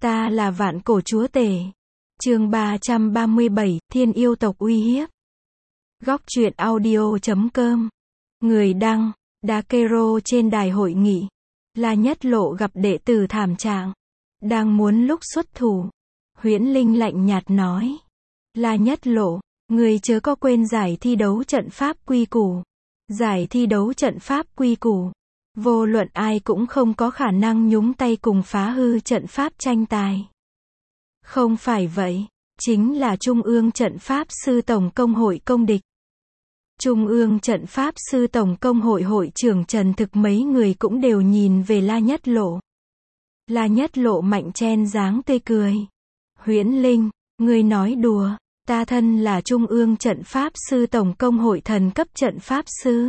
Ta là vạn cổ chúa tể. Chương 337, Thiên yêu tộc uy hiếp. Góc truyện audio.com. Người đăng, Dakero trên đài hội nghị. La Nhất Lộ gặp đệ tử thảm trạng. Đang muốn lúc xuất thủ. Huyễn Linh lạnh nhạt nói. La Nhất Lộ, người chớ có quên giải thi đấu trận pháp quy củ. Giải thi đấu trận pháp quy củ. Vô luận ai cũng không có khả năng nhúng tay cùng phá hư trận pháp tranh tài. Không phải vậy, chính là Trung ương trận pháp sư tổng công hội công địch. Trung ương trận pháp sư tổng công hội hội trưởng Trần Thực mấy người cũng đều nhìn về La Nhất Lộ. La Nhất Lộ mạnh chen dáng tươi cười. Huyễn Linh, ngươi nói đùa, ta thân là Trung ương trận pháp sư tổng công hội thần cấp trận pháp sư.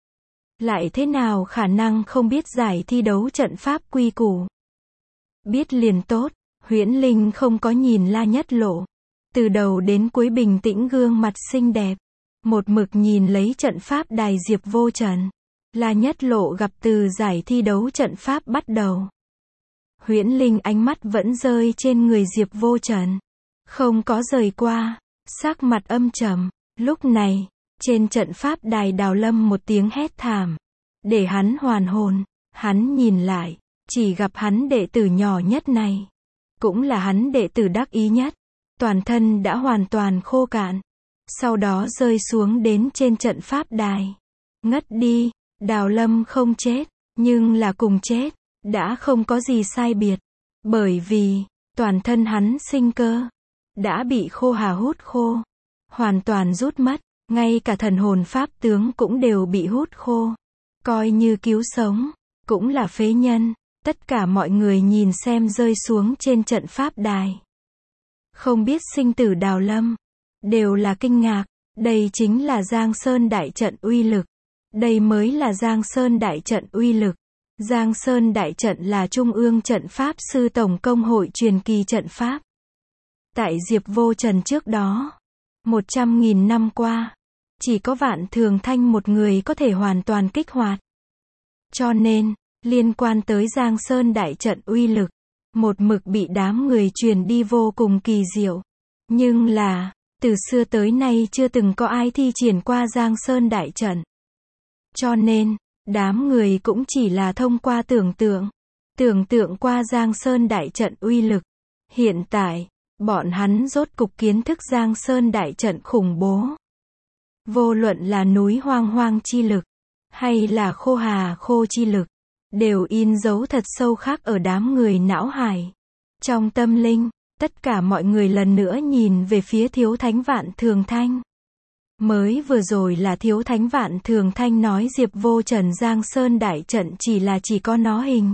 Lại thế nào khả năng không biết giải thi đấu trận pháp quy củ. Biết liền tốt, Huyễn Linh không có nhìn La Nhất Lộ. Từ đầu đến cuối bình tĩnh gương mặt xinh đẹp. Một mực nhìn lấy trận pháp đài Diệp Vô Trần. La Nhất Lộ gặp từ giải thi đấu trận pháp bắt đầu. Huyễn Linh ánh mắt vẫn rơi trên người Diệp Vô Trần. Không có rời qua, sắc mặt âm trầm. Lúc này, trên trận pháp đài Đào Lâm một tiếng hét thảm. Để hắn hoàn hồn, hắn nhìn lại, chỉ gặp hắn đệ tử nhỏ nhất này. Cũng là hắn đệ tử đắc ý nhất. Toàn thân đã hoàn toàn khô cạn. Sau đó rơi xuống đến trên trận pháp đài. Ngất đi, Đào Lâm không chết, nhưng là cùng chết, đã không có gì sai biệt. Bởi vì, toàn thân hắn sinh cơ, đã bị khô hà hút khô. Hoàn toàn rút mất, ngay cả thần hồn pháp tướng cũng đều bị hút khô. Coi như cứu sống, cũng là phế nhân. Tất cả mọi người nhìn xem rơi xuống trên trận pháp đài. Không biết sinh tử Đào Lâm. Đều là kinh ngạc. Đây chính là Giang Sơn đại trận uy lực. Đây mới là Giang Sơn đại trận uy lực. Giang Sơn đại trận là Trung ương trận pháp sư tổng công hội truyền kỳ trận pháp. Tại Diệp Vô Trần trước đó, 100.000 năm qua, chỉ có Vạn Thường Thanh một người có thể hoàn toàn kích hoạt. Cho nên, liên quan tới Giang Sơn đại trận uy lực, một mực bị đám người truyền đi vô cùng kỳ diệu. Nhưng là, từ xưa tới nay chưa từng có ai thi triển qua Giang Sơn đại trận. Cho nên, đám người cũng chỉ là thông qua tưởng tượng qua Giang Sơn đại trận uy lực. Hiện tại, bọn hắn rốt cục kiến thức Giang Sơn đại trận khủng bố. Vô luận là núi hoang hoang chi lực, hay là khô hà khô chi lực, đều in dấu thật sâu khắc ở đám người não hải. Trong tâm linh, tất cả mọi người lần nữa nhìn về phía Thiếu Thánh Vạn Thường Thanh. Mới vừa rồi là Thiếu Thánh Vạn Thường Thanh nói Diệp Vô Trần Giang Sơn đại trận chỉ có nó hình.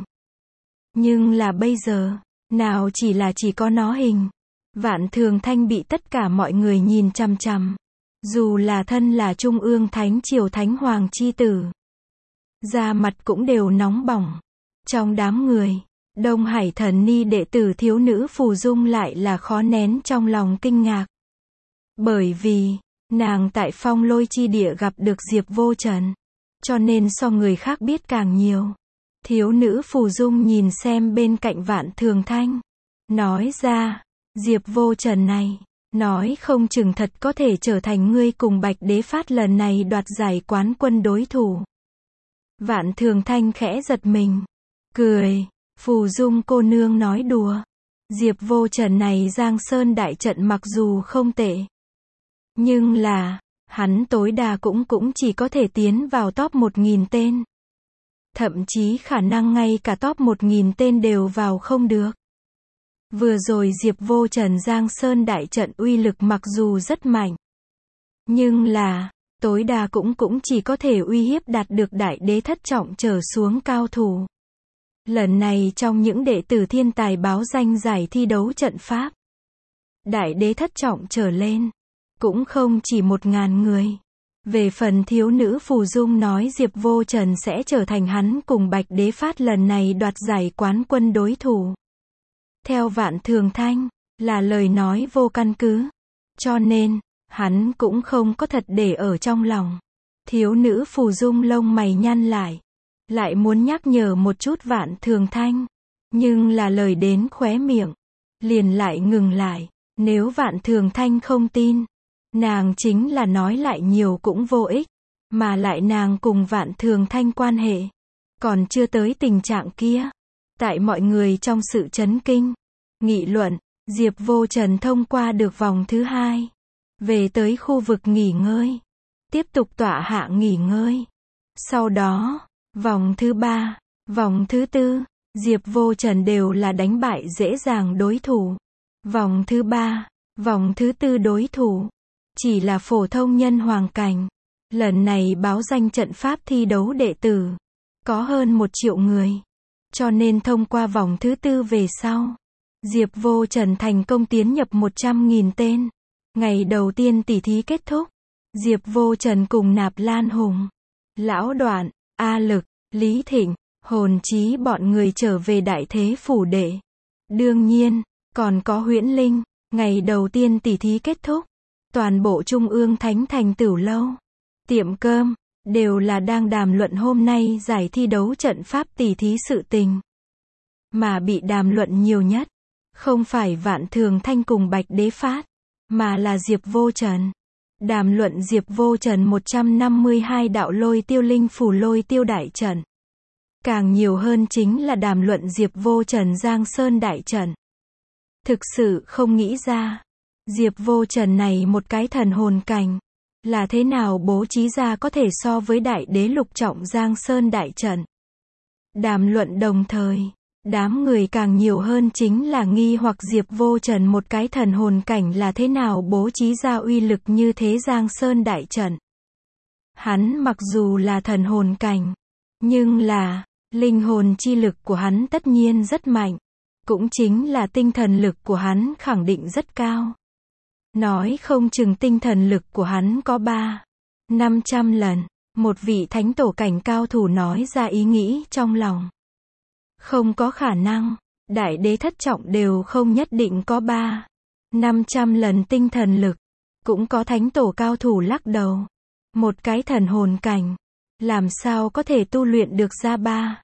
Nhưng là bây giờ, nào chỉ có nó hình. Vạn Thường Thanh bị tất cả mọi người nhìn chằm chằm. Dù là thân là Trung ương Thánh Triều Thánh Hoàng chi tử. Da mặt cũng đều nóng bỏng. Trong đám người, Đông Hải Thần Ni đệ tử thiếu nữ Phù Dung lại là khó nén trong lòng kinh ngạc. Bởi vì, nàng tại Phong Lôi chi địa gặp được Diệp Vô Trần. Cho nên so người khác biết càng nhiều. Thiếu nữ Phù Dung nhìn xem bên cạnh Vạn Thường Thanh. Nói ra, Diệp Vô Trần này, nói không chừng thật có thể trở thành ngươi cùng Bạch Đế Phát lần này đoạt giải quán quân đối thủ. Vạn Thường Thanh khẽ giật mình. Cười. Phù Dung cô nương nói đùa. Diệp Vô Trần này Giang Sơn đại trận mặc dù không tệ. Nhưng là, hắn tối đa cũng chỉ có thể tiến vào top 1.000 tên. Thậm chí khả năng ngay cả top 1.000 tên đều vào không được. Vừa rồi Diệp Vô Trần Giang Sơn đại trận uy lực mặc dù rất mạnh. Nhưng là, tối đa cũng chỉ có thể uy hiếp đạt được đại đế thất trọng trở xuống cao thủ. Lần này trong những đệ tử thiên tài báo danh giải thi đấu trận pháp, đại đế thất trọng trở lên, cũng không chỉ 1.000 người. Về phần thiếu nữ Phù Dung nói Diệp Vô Trần sẽ trở thành hắn cùng Bạch Đế Phát lần này đoạt giải quán quân đối thủ. Theo Vạn Thường Thanh, là lời nói vô căn cứ. Cho nên, hắn cũng không có thật để ở trong lòng. Thiếu nữ Phù Dung lông mày nhăn lại muốn nhắc nhở một chút Vạn Thường Thanh. Nhưng là lời đến khóe miệng, liền lại ngừng lại. Nếu Vạn Thường Thanh không tin, nàng chính là nói lại nhiều cũng vô ích, mà lại nàng cùng Vạn Thường Thanh quan hệ còn chưa tới tình trạng kia. Tại mọi người trong sự chấn kinh, nghị luận, Diệp Vô Trần thông qua được vòng thứ 2, về tới khu vực nghỉ ngơi, tiếp tục tọa hạ nghỉ ngơi. Sau đó, vòng thứ 3, vòng thứ 4, Diệp Vô Trần đều là đánh bại dễ dàng đối thủ. Vòng thứ 3, vòng thứ 4 đối thủ chỉ là phổ thông nhân hoàng cảnh. Lần này báo danh trận pháp thi đấu đệ tử có hơn 1 triệu người, cho nên thông qua vòng thứ 4 về sau, Diệp Vô Trần thành công tiến nhập 100.000 tên. Ngày đầu tiên tỷ thí kết thúc, Diệp Vô Trần cùng Nạp Lan Hùng, Lão Đoạn, A Lực, Lý Thịnh, Hồn Chí bọn người trở về Đại Thế Phủ Đệ. Đương nhiên, còn có Huyễn Linh. Ngày đầu tiên tỷ thí kết thúc, toàn bộ Trung ương Thánh Thành Tửu Lâu, tiệm cơm, đều là đang đàm luận hôm nay giải thi đấu trận pháp tỷ thí sự tình. Mà bị đàm luận nhiều nhất, không phải Vạn Thường Thanh cùng Bạch Đế Phát, mà là Diệp Vô Trần. Đàm luận Diệp Vô Trần 152 đạo lôi tiêu linh phủ lôi tiêu đại trận. Càng nhiều hơn chính là đàm luận Diệp Vô Trần Giang Sơn đại trận. Thực sự không nghĩ ra, Diệp Vô Trần này một cái thần hồn cảnh, là thế nào bố trí ra có thể so với đại đế lục trọng Giang Sơn đại trận. Đàm luận đồng thời, đám người càng nhiều hơn chính là nghi hoặc Diệp Vô Trần một cái thần hồn cảnh là thế nào bố trí ra uy lực như thế Giang Sơn đại trận. Hắn mặc dù là thần hồn cảnh, nhưng là, linh hồn chi lực của hắn tất nhiên rất mạnh. Cũng chính là tinh thần lực của hắn khẳng định rất cao. Nói không chừng tinh thần lực của hắn có 300-500 lần. Một vị thánh tổ cảnh cao thủ nói ra ý nghĩ trong lòng. Không có khả năng, đại đế thất trọng đều không nhất định có 300-500 lần tinh thần lực. Cũng có thánh tổ cao thủ lắc đầu. Một cái thần hồn cảnh, làm sao có thể tu luyện được ra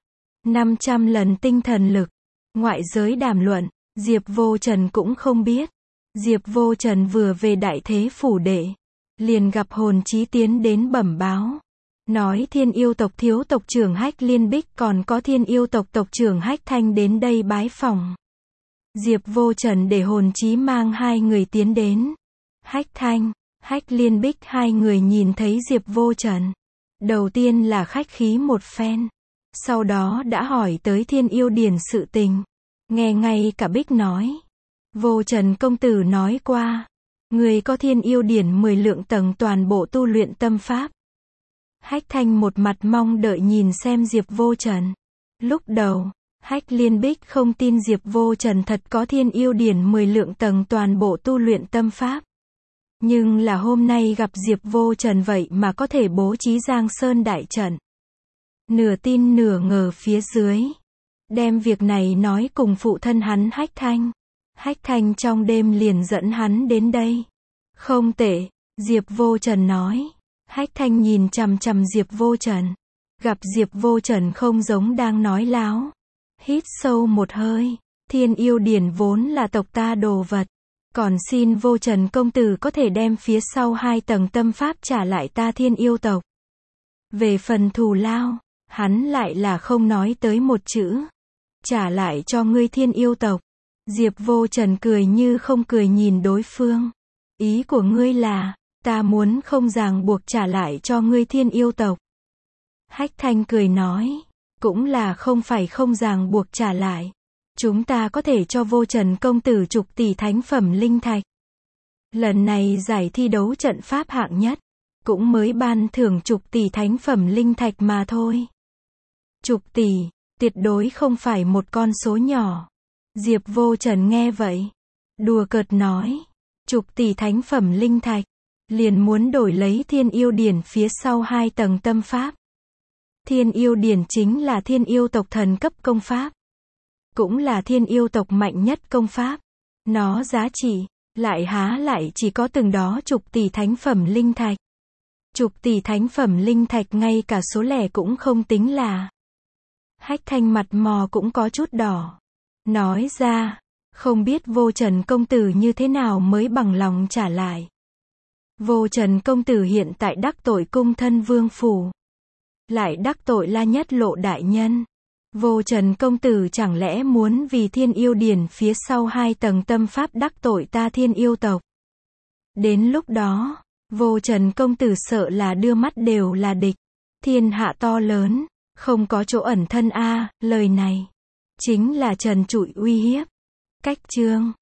300-500 lần tinh thần lực. Ngoại giới đàm luận, Diệp Vô Trần cũng không biết. Diệp Vô Trần vừa về Đại Thế Phủ Đệ, liền gặp Hồn Chí tiến đến bẩm báo. Nói Thiên Yêu tộc thiếu tộc trưởng Hách Liên Bích còn có Thiên Yêu tộc tộc trưởng Hách Thanh đến đây bái phỏng. Diệp Vô Trần để Hồn Chí mang 2 người tiến đến. Hách Thanh, Hách Liên Bích 2 người nhìn thấy Diệp Vô Trần. Đầu tiên là khách khí một phen. Sau đó đã hỏi tới Thiên Yêu Điển sự tình. Nghe ngay cả Bích nói. Vô Trần công tử nói qua. Người có Thiên Yêu Điển 10 lượng tầng toàn bộ tu luyện tâm pháp. Hách Thanh một mặt mong đợi nhìn xem Diệp Vô Trần. Lúc đầu, Hách Liên Bích không tin Diệp Vô Trần thật có Thiên Yêu Điển 10 lượng tầng toàn bộ tu luyện tâm pháp. Nhưng là hôm nay gặp Diệp Vô Trần vậy mà có thể bố trí Giang Sơn đại trận. Nửa tin nửa ngờ phía dưới. Đem việc này nói cùng phụ thân hắn Hách Thanh. Hách Thanh trong đêm liền dẫn hắn đến đây. Không tệ, Diệp Vô Trần nói. Hách Thanh nhìn chằm chằm Diệp Vô Trần. Gặp Diệp Vô Trần không giống đang nói láo. Hít sâu một hơi. Thiên Yêu Điển vốn là tộc ta đồ vật. Còn xin Vô Trần công tử có thể đem phía sau 2 tầng tâm pháp trả lại ta Thiên Yêu tộc. Về phần thù lao, hắn lại là không nói tới một chữ. Trả lại cho ngươi Thiên Yêu tộc. Diệp Vô Trần cười như không cười nhìn đối phương. Ý của ngươi là, ta muốn không ràng buộc trả lại cho ngươi Thiên Yêu tộc. Hách Thanh cười nói, cũng là không phải không ràng buộc trả lại. Chúng ta có thể cho Vô Trần công tử chục tỷ thánh phẩm linh thạch. Lần này giải thi đấu trận pháp hạng nhất, cũng mới ban thưởng chục tỷ thánh phẩm linh thạch mà thôi. Chục tỷ, tuyệt đối không phải một con số nhỏ. Diệp Vô Trần nghe vậy, đùa cợt nói, chục tỷ thánh phẩm linh thạch, liền muốn đổi lấy Thiên Yêu Điển phía sau 2 tầng tâm pháp. Thiên Yêu Điển chính là Thiên Yêu tộc thần cấp công pháp. Cũng là Thiên Yêu tộc mạnh nhất công pháp. Nó giá trị, lại há lại chỉ có từng đó chục tỷ thánh phẩm linh thạch. Chục tỷ thánh phẩm linh thạch ngay cả số lẻ cũng không tính là. Hách Thanh mặt mò cũng có chút đỏ. Nói ra, Không biết Vô Trần công tử như thế nào mới bằng lòng trả lại. Vô Trần công tử hiện tại đắc tội cung thân vương phủ, lại đắc tội La Nhất Lộ đại nhân. Vô Trần công tử chẳng lẽ muốn vì Thiên Yêu Điển phía sau 2 tầng tâm pháp đắc tội ta Thiên Yêu tộc? Đến lúc đó, Vô Trần công tử sợ là đưa mắt đều là địch. Thiên hạ to lớn, không có chỗ ẩn thân a, lời này chính là trần trụi uy hiếp. Cách chương